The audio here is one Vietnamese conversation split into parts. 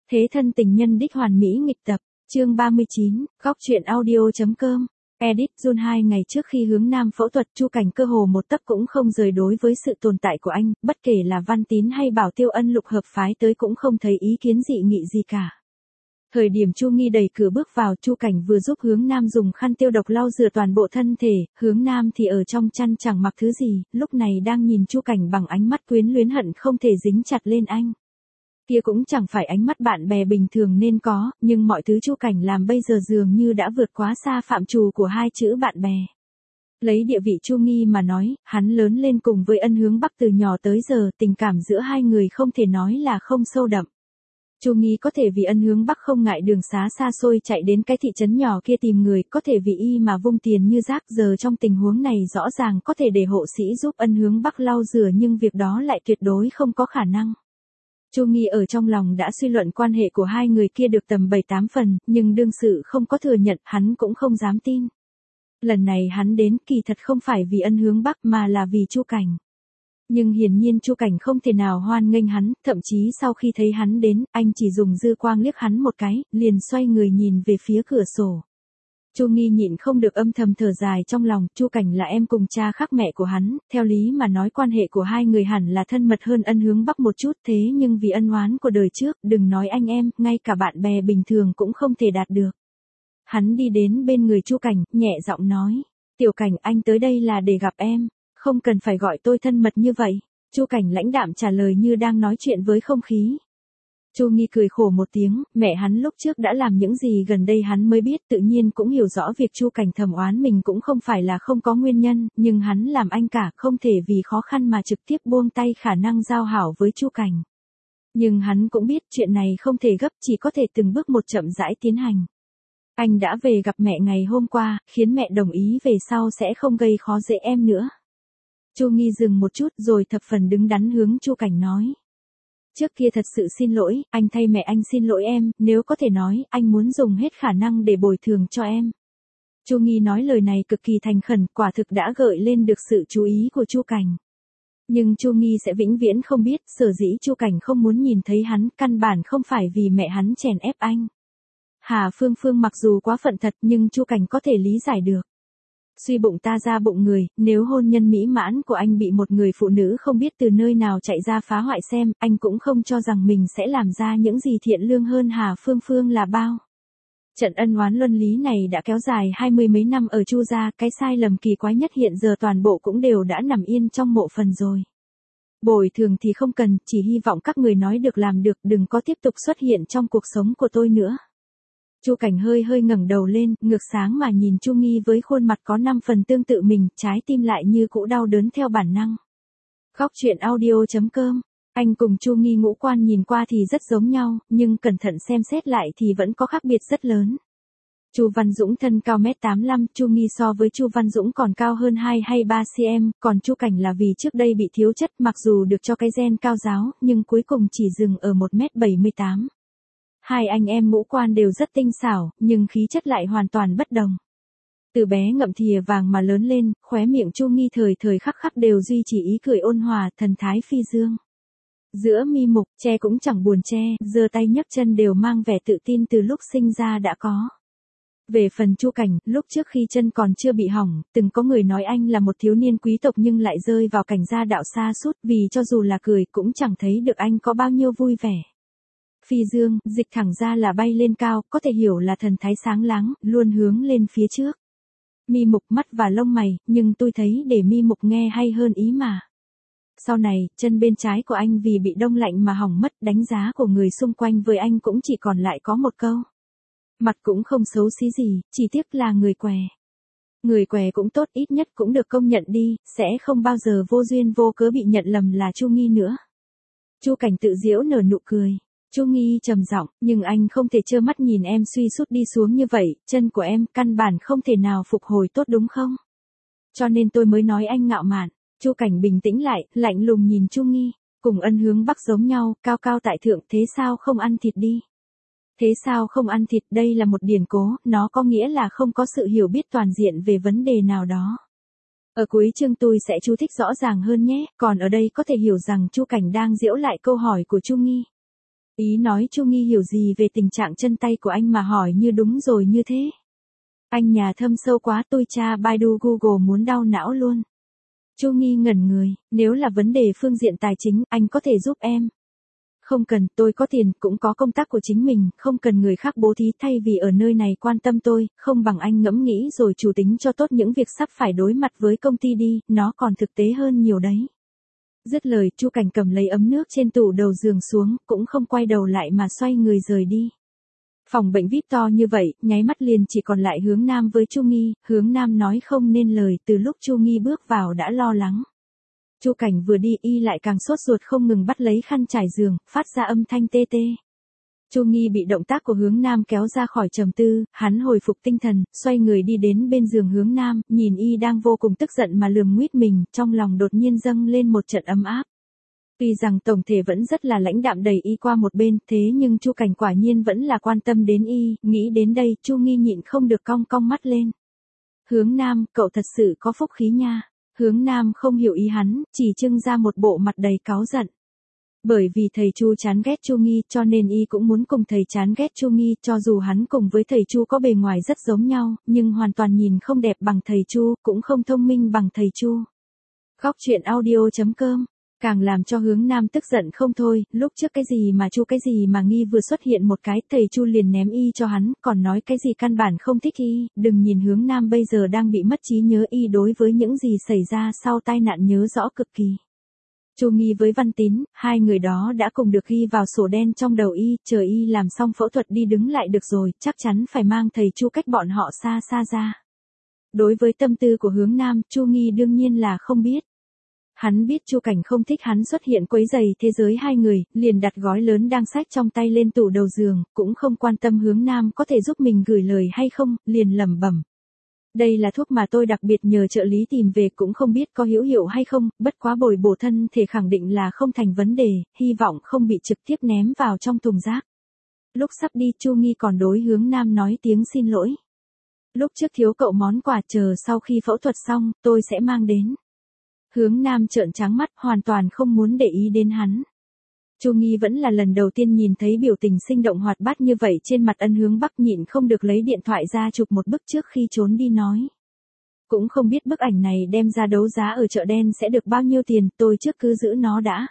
Thế thân tình nhân đích hoàn mỹ nghịch tập, chương 39, góc truyện audio.com. Edit Jun 2 ngày trước khi hướng nam phẫu thuật, Chu Cảnh cơ hồ một tấc cũng không rời đối với sự tồn tại của anh, bất kể là Văn Tín hay Bảo Tiêu Ân lục hợp phái tới cũng không thấy ý kiến dị nghị gì cả. Thời điểm Chu Nghi đẩy cửa bước vào, Chu Cảnh vừa giúp hướng nam dùng khăn tiêu độc lau rửa toàn bộ thân thể, hướng nam thì ở trong chăn chẳng mặc thứ gì, lúc này đang nhìn Chu Cảnh bằng ánh mắt quyến luyến hận không thể dính chặt lên anh. Kia cũng chẳng phải ánh mắt bạn bè bình thường nên có, nhưng mọi thứ Chu Cảnh làm bây giờ dường như đã vượt quá xa phạm trù của hai chữ bạn bè. Lấy địa vị Chu Nghi mà nói, hắn lớn lên cùng với Ân Hướng Bắc từ nhỏ tới giờ, tình cảm giữa hai người không thể nói là không sâu đậm. Chu Nghi có thể vì Ân Hướng Bắc không ngại đường xá xa xôi chạy đến cái thị trấn nhỏ kia tìm người, có thể vì y mà vung tiền như rác, giờ trong tình huống này rõ ràng có thể để hộ sĩ giúp Ân Hướng Bắc lau rửa nhưng việc đó lại tuyệt đối không có khả năng. Chu Nghi ở trong lòng đã suy luận quan hệ của hai người kia được tầm 7-8 phần, nhưng đương sự không có thừa nhận, hắn cũng không dám tin. Lần này hắn đến kỳ thật không phải vì Ân Hướng Bắc mà là vì Chu Cảnh. Nhưng hiển nhiên Chu Cảnh không thể nào hoan nghênh hắn, thậm chí sau khi thấy hắn đến, anh chỉ dùng dư quang liếc hắn một cái, liền xoay người nhìn về phía cửa sổ. Chu Nghi nhịn không được âm thầm thở dài trong lòng, Chu Cảnh là em cùng cha khác mẹ của hắn, theo lý mà nói quan hệ của hai người hẳn là thân mật hơn Ân Hướng Bắc một chút, thế nhưng vì ân oán của đời trước, đừng nói anh em, ngay cả bạn bè bình thường cũng không thể đạt được. Hắn đi đến bên người Chu Cảnh, nhẹ giọng nói, Tiểu Cảnh, anh tới đây là để gặp em, không cần phải gọi tôi thân mật như vậy. Chu Cảnh lãnh đạm trả lời như đang nói chuyện với không khí. Chu Nghi cười khổ một tiếng, mẹ hắn lúc trước đã làm những gì gần đây hắn mới biết, tự nhiên cũng hiểu rõ việc Chu Cảnh thầm oán mình cũng không phải là không có nguyên nhân, nhưng hắn làm anh cả không thể vì khó khăn mà trực tiếp buông tay khả năng giao hảo với Chu Cảnh. Nhưng hắn cũng biết chuyện này không thể gấp, chỉ có thể từng bước một chậm rãi tiến hành. Anh đã về gặp mẹ ngày hôm qua, khiến mẹ đồng ý về sau sẽ không gây khó dễ em nữa. Chu Nghi dừng một chút rồi thập phần đứng đắn hướng Chu Cảnh nói. Trước kia thật sự xin lỗi, anh thay mẹ anh xin lỗi em, nếu có thể nói, anh muốn dùng hết khả năng để bồi thường cho em. Chu Nghi nói lời này cực kỳ thành khẩn, quả thực đã gợi lên được sự chú ý của Chu Cảnh. Nhưng Chu Nghi sẽ vĩnh viễn không biết, sở dĩ Chu Cảnh không muốn nhìn thấy hắn, căn bản không phải vì mẹ hắn chèn ép anh. Hà Phương Phương mặc dù quá phận thật nhưng Chu Cảnh có thể lý giải được. Suy bụng ta ra bụng người, nếu hôn nhân mỹ mãn của anh bị một người phụ nữ không biết từ nơi nào chạy ra phá hoại xem, anh cũng không cho rằng mình sẽ làm ra những gì thiện lương hơn Hà Phương Phương là bao. Trận ân oán luân lý này đã kéo dài 20 mấy năm ở Chu gia, cái sai lầm kỳ quái nhất hiện giờ toàn bộ cũng đều đã nằm yên trong mộ phần rồi. Bồi thường thì không cần, chỉ hy vọng các người nói được làm được, đừng có tiếp tục xuất hiện trong cuộc sống của tôi nữa. Chu Cảnh hơi ngẩng đầu lên, ngược sáng mà nhìn Chu Nghi với khuôn mặt có 5 phần tương tự mình, trái tim lại như cũ đau đớn theo bản năng. Góc truyện audio.com. Anh cùng Chu Nghi ngũ quan nhìn qua thì rất giống nhau, nhưng cẩn thận xem xét lại thì vẫn có khác biệt rất lớn. Chu Văn Dũng thân cao 1m85, Chu Nghi so với Chu Văn Dũng còn cao hơn 2 hay 3 cm, còn Chu Cảnh là vì trước đây bị thiếu chất, mặc dù được cho cái gen cao ráo, nhưng cuối cùng chỉ dừng ở 1m78. Hai anh em ngũ quan đều rất tinh xảo, nhưng khí chất lại hoàn toàn bất đồng. Từ bé ngậm thìa vàng mà lớn lên, khóe miệng Chu Nghi thời khắc khắc đều duy trì ý cười ôn hòa, thần thái phi dương. Giữa mi mục, che cũng chẳng buồn che, giơ tay nhấc chân đều mang vẻ tự tin từ lúc sinh ra đã có. Về phần Chu Cảnh, lúc trước khi chân còn chưa bị hỏng, từng có người nói anh là một thiếu niên quý tộc nhưng lại rơi vào cảnh gia đạo sa sút, vì cho dù là cười cũng chẳng thấy được anh có bao nhiêu vui vẻ. Phi dương, dịch thẳng ra là bay lên cao, có thể hiểu là thần thái sáng láng, luôn hướng lên phía trước. Mi mục, mắt và lông mày, nhưng tôi thấy để mi mục nghe hay hơn ý mà. Sau này, chân bên trái của anh vì bị đông lạnh mà hỏng mất, đánh giá của người xung quanh với anh cũng chỉ còn lại có một câu. Mặt cũng không xấu xí gì, chỉ tiếc là người què. Người què cũng tốt, ít nhất cũng được công nhận đi, sẽ không bao giờ vô duyên vô cớ bị nhận lầm là Chu Nghi nữa. Chu Cảnh tự giễu nở nụ cười. Chu Nghi trầm giọng, nhưng anh không thể trơ mắt nhìn em suy sút đi xuống như vậy, chân của em căn bản không thể nào phục hồi tốt đúng không? Cho nên tôi mới nói anh ngạo mạn. Chu Cảnh bình tĩnh lại, lạnh lùng nhìn Chu Nghi, cùng Ân Hướng Bắc giống nhau, cao cao tại thượng, thế sao không ăn thịt đi? Thế sao không ăn thịt, đây là một điển cố, nó có nghĩa là không có sự hiểu biết toàn diện về vấn đề nào đó. Ở cuối chương tôi sẽ chú thích rõ ràng hơn nhé, còn ở đây có thể hiểu rằng Chu Cảnh đang giễu lại câu hỏi của Chu Nghi. Ý nói Chu Nghi hiểu gì về tình trạng chân tay của anh mà hỏi như đúng rồi như thế. Anh nhà thâm sâu quá, tôi tra Baidu Google muốn đau não luôn. Chu Nghi ngẩn người, nếu là vấn đề phương diện tài chính, anh có thể giúp em. Không cần, tôi có tiền, cũng có công tác của chính mình, không cần người khác bố thí, thay vì ở nơi này quan tâm tôi, không bằng anh ngẫm nghĩ rồi chủ tính cho tốt những việc sắp phải đối mặt với công ty đi, nó còn thực tế hơn nhiều đấy. Dứt lời, Chu Cảnh cầm lấy ấm nước trên tủ đầu giường xuống, cũng không quay đầu lại mà xoay người rời đi. Phòng bệnh VIP to như vậy, nháy mắt liền chỉ còn lại Hướng Nam với Chu Nghi, Hướng Nam nói không nên lời, từ lúc Chu Nghi bước vào đã lo lắng. Chu Cảnh vừa đi y lại càng sốt ruột không ngừng bắt lấy khăn trải giường, phát ra âm thanh tê tê. Chu Nghi bị động tác của Hướng Nam kéo ra khỏi trầm tư, hắn hồi phục tinh thần, xoay người đi đến bên giường Hướng Nam, nhìn y đang vô cùng tức giận mà lườm nguýt mình, trong lòng đột nhiên dâng lên một trận ấm áp. Tuy rằng tổng thể vẫn rất là lãnh đạm đẩy y qua một bên, thế nhưng Chu Cảnh quả nhiên vẫn là quan tâm đến y, nghĩ đến đây, Chu Nghi nhịn không được cong cong mắt lên. Hướng Nam, cậu thật sự có phúc khí nha. Hướng Nam không hiểu ý hắn, chỉ trưng ra một bộ mặt đầy cáu giận. Bởi vì thầy Chu chán ghét Chu Nghi, cho nên y cũng muốn cùng thầy chán ghét Chu Nghi, cho dù hắn cùng với thầy Chu có bề ngoài rất giống nhau, nhưng hoàn toàn nhìn không đẹp bằng thầy Chu, cũng không thông minh bằng thầy Chu. Góc truyện audio.com càng làm cho Hướng Nam tức giận không thôi, lúc trước cái gì mà Nghi vừa xuất hiện một cái, thầy Chu liền ném y cho hắn, còn nói cái gì căn bản không thích y, đừng nhìn Hướng Nam bây giờ đang bị mất trí nhớ, y đối với những gì xảy ra sau tai nạn nhớ rõ cực kỳ. Chu Nghi với Văn Tín, hai người đó đã cùng được ghi vào sổ đen trong đầu y, chờ y làm xong phẫu thuật đi đứng lại được rồi, chắc chắn phải mang thầy Chu cách bọn họ xa xa ra. Đối với tâm tư của Hướng Nam, Chu Nghi đương nhiên là không biết. Hắn biết Chu Cảnh không thích hắn xuất hiện quấy rầy thế giới hai người, liền đặt gói lớn đang xách trong tay lên tủ đầu giường, cũng không quan tâm Hướng Nam có thể giúp mình gửi lời hay không, liền lẩm bẩm. Đây là thuốc mà tôi đặc biệt nhờ trợ lý tìm về, cũng không biết có hữu hiệu hay không, bất quá bồi bổ thân thể khẳng định là không thành vấn đề, hy vọng không bị trực tiếp ném vào trong thùng rác. Lúc sắp đi, Chu Nghi còn đối Hướng Nam nói tiếng xin lỗi. Lúc trước thiếu cậu món quà, chờ sau khi phẫu thuật xong, tôi sẽ mang đến. Hướng Nam trợn trắng mắt, hoàn toàn không muốn để ý đến hắn. Chu Nghi vẫn là lần đầu tiên nhìn thấy biểu tình sinh động hoạt bát như vậy trên mặt Ân Hướng Bắc, nhịn không được lấy điện thoại ra chụp một bức trước khi trốn đi nói. Cũng không biết bức ảnh này đem ra đấu giá ở chợ đen sẽ được bao nhiêu tiền, tôi trước cứ giữ nó đã.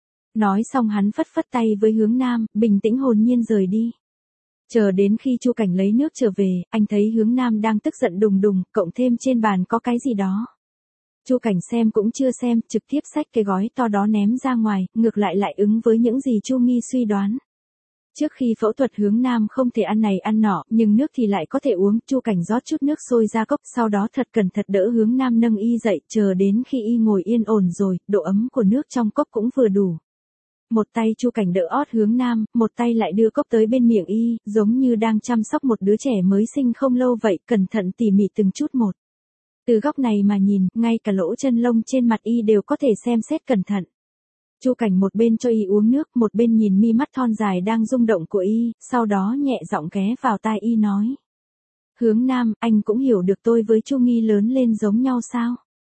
Nói xong hắn phất phất tay với Hướng Nam, bình tĩnh hồn nhiên rời đi. Chờ đến khi Chu Cảnh lấy nước trở về, anh thấy Hướng Nam đang tức giận đùng đùng, cộng thêm trên bàn có cái gì đó. Chu Cảnh xem cũng chưa xem, trực tiếp xách cái gói to đó ném ra ngoài, ngược lại ứng với những gì Chu Nghi suy đoán. Trước khi phẫu thuật Hướng Nam không thể ăn này ăn nọ, nhưng nước thì lại có thể uống, Chu Cảnh rót chút nước sôi ra cốc, sau đó thật cẩn thận đỡ Hướng Nam nâng y dậy, chờ đến khi y ngồi yên ổn rồi, độ ấm của nước trong cốc cũng vừa đủ. Một tay Chu Cảnh đỡ ót Hướng Nam, một tay lại đưa cốc tới bên miệng y, giống như đang chăm sóc một đứa trẻ mới sinh không lâu vậy, cẩn thận tỉ mỉ từng chút một. Từ góc này mà nhìn, ngay cả lỗ chân lông trên mặt y đều có thể xem xét cẩn thận. Chu Cảnh một bên cho y uống nước, một bên nhìn mi mắt thon dài đang rung động của y, sau đó nhẹ giọng ghé vào tai y nói. Hướng Nam, anh cũng hiểu được tôi với Chu Nghi lớn lên giống nhau sao?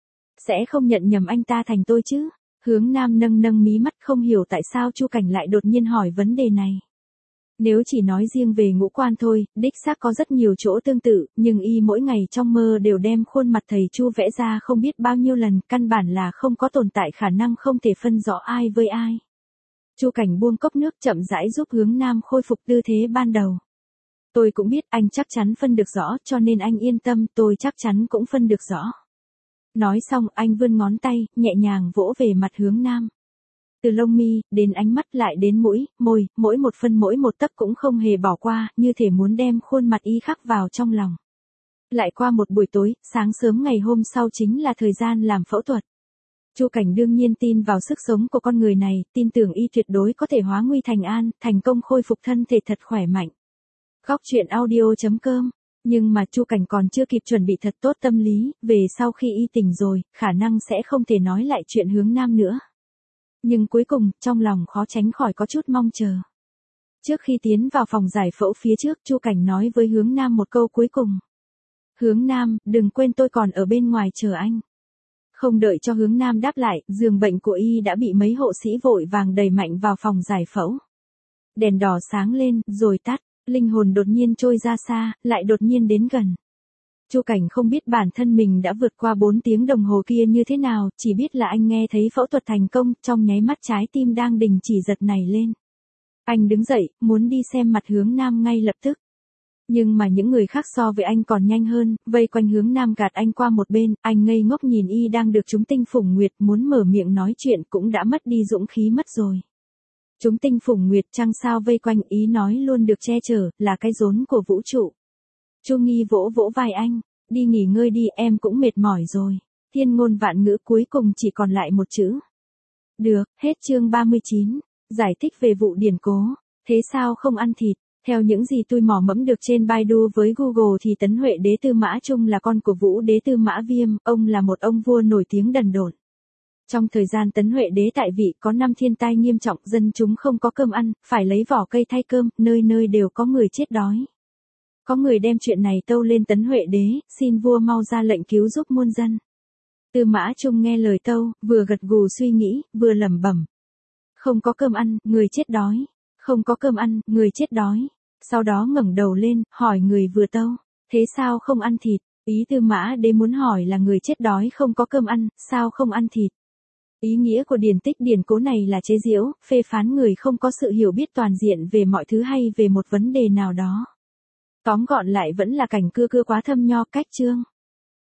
Sẽ không nhận nhầm anh ta thành tôi chứ? Hướng Nam nâng mí mắt, không hiểu tại sao Chu Cảnh lại đột nhiên hỏi vấn đề này. Nếu chỉ nói riêng về ngũ quan thôi, đích xác có rất nhiều chỗ tương tự, nhưng y mỗi ngày trong mơ đều đem khuôn mặt thầy Chu vẽ ra không biết bao nhiêu lần, căn bản là không có tồn tại khả năng không thể phân rõ ai với ai. Chu Cảnh buông cốc nước chậm rãi giúp Hướng Nam khôi phục tư thế ban đầu. Tôi cũng biết anh chắc chắn phân được rõ, cho nên anh yên tâm, tôi chắc chắn cũng phân được rõ. Nói xong anh vươn ngón tay, nhẹ nhàng vỗ về mặt Hướng Nam. Từ lông mi, đến ánh mắt lại đến mũi, môi, mỗi một phân mỗi một tấc cũng không hề bỏ qua, như thể muốn đem khuôn mặt y khắc vào trong lòng. Lại qua một buổi tối, sáng sớm ngày hôm sau chính là thời gian làm phẫu thuật. Chu Cảnh đương nhiên tin vào sức sống của con người này, tin tưởng y tuyệt đối có thể hóa nguy thành an, thành công khôi phục thân thể thật khỏe mạnh. Góc truyện audio.com. Nhưng mà Chu Cảnh còn chưa kịp chuẩn bị thật tốt tâm lý, về sau khi y tỉnh rồi, khả năng sẽ không thể nói lại chuyện Hướng Nam nữa. Nhưng cuối cùng, trong lòng khó tránh khỏi có chút mong chờ. Trước khi tiến vào phòng giải phẫu phía trước, Chu Cảnh nói với Hướng Nam một câu cuối cùng. Hướng Nam, đừng quên tôi còn ở bên ngoài chờ anh. Không đợi cho Hướng Nam đáp lại, giường bệnh của y đã bị mấy hộ sĩ vội vàng đẩy mạnh vào phòng giải phẫu. Đèn đỏ sáng lên, rồi tắt, linh hồn đột nhiên trôi ra xa, lại đột nhiên đến gần. Chu Cảnh không biết bản thân mình đã vượt qua 4 tiếng đồng hồ kia như thế nào, chỉ biết là anh nghe thấy phẫu thuật thành công, trong nháy mắt trái tim đang đình chỉ giật nảy lên. Anh đứng dậy, muốn đi xem mặt hướng nam ngay lập tức. Nhưng mà những người khác so với anh còn nhanh hơn, vây quanh hướng nam gạt anh qua một bên, anh ngây ngốc nhìn y đang được chúng tinh phủng nguyệt, muốn mở miệng nói chuyện cũng đã mất đi dũng khí mất rồi. Chúng tinh phủng nguyệt trăng sao vây quanh, ý nói luôn được che chở, là cái rốn của vũ trụ. Chu Nghi vỗ vỗ vai anh, đi nghỉ ngơi đi, em cũng mệt mỏi rồi. Thiên ngôn vạn ngữ cuối cùng chỉ còn lại một chữ. Được, hết chương 39. Giải thích về vụ điển cố. Thế sao không ăn thịt? Theo những gì tôi mò mẫm được trên Baidu với Google thì Tấn Huệ đế Tư Mã Trung là con của Vũ đế Tư Mã Viêm, ông là một ông vua nổi tiếng đần độn. Trong thời gian Tấn Huệ đế tại vị có 5 thiên tai nghiêm trọng, dân chúng không có cơm ăn, phải lấy vỏ cây thay cơm, nơi nơi đều có người chết đói. Có người đem chuyện này tâu lên Tấn Huệ đế, xin vua mau ra lệnh cứu giúp muôn dân. Tư Mã Trung nghe lời tâu, vừa gật gù suy nghĩ, vừa lẩm bẩm. Không có cơm ăn, người chết đói. Không có cơm ăn, người chết đói. Sau đó ngẩng đầu lên, hỏi người vừa tâu. Thế sao không ăn thịt? Ý Tư Mã đế muốn hỏi là người chết đói không có cơm ăn, sao không ăn thịt? Ý nghĩa của điển tích điển cố này là chế giễu, phê phán người không có sự hiểu biết toàn diện về mọi thứ hay về một vấn đề nào đó. Tóm gọn lại vẫn là cảnh cưa cưa quá thâm nho cách chương.